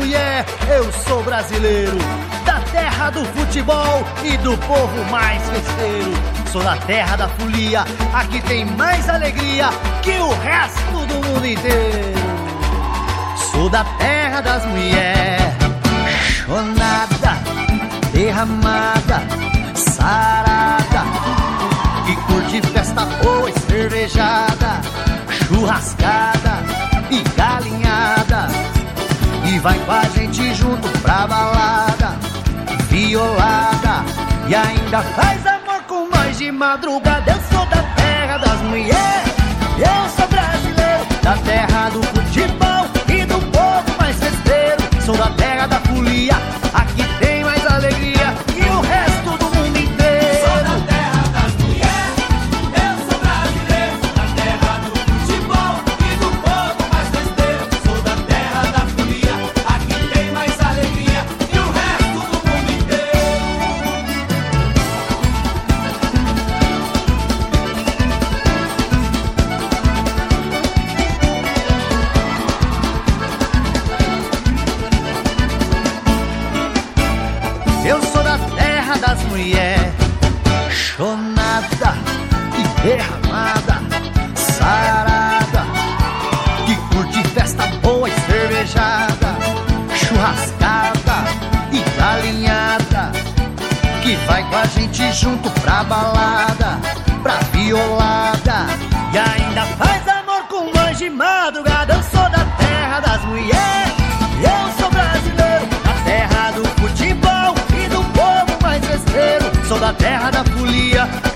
mulheres, eu sou brasileiro. Da terra do futebol e do povo mais festeiro. Sou da terra da folia, aqui tem mais alegria que o resto do mundo inteiro. Sou da terra das mulheres, chonada, derramada, sarada, que curte festa boa e cervejada, churrascada e galinhada, e vai com a gente junto pra balada, violada, e ainda faz amor com nós de madrugada. Eu sou da terra das mulheres, eu sou brasileiro, da terra do futebol e do povo mais festeiro. Sou da terra da folia, aqui tem mais alegria que o resto do mundo inteiro. Sou da terra das mulheres, eu sou brasileiro, da terra do futebol e do povo mais festeiro. Sou da terra da folia, aqui tem mais alegria que o resto do mundo inteiro. Eu sou da terra das mulheres, chonada e derramada, sarada, que curte festa boa e cervejada, churrascada e galinhada, que vai com a gente junto pra balada, pra violada, e ainda faz amor com nós de madrugada. Eu sou da terra das mulheres, eu sou brasileiro, da terra do futebol e do povo mais festeiro. Sou da terra da folia,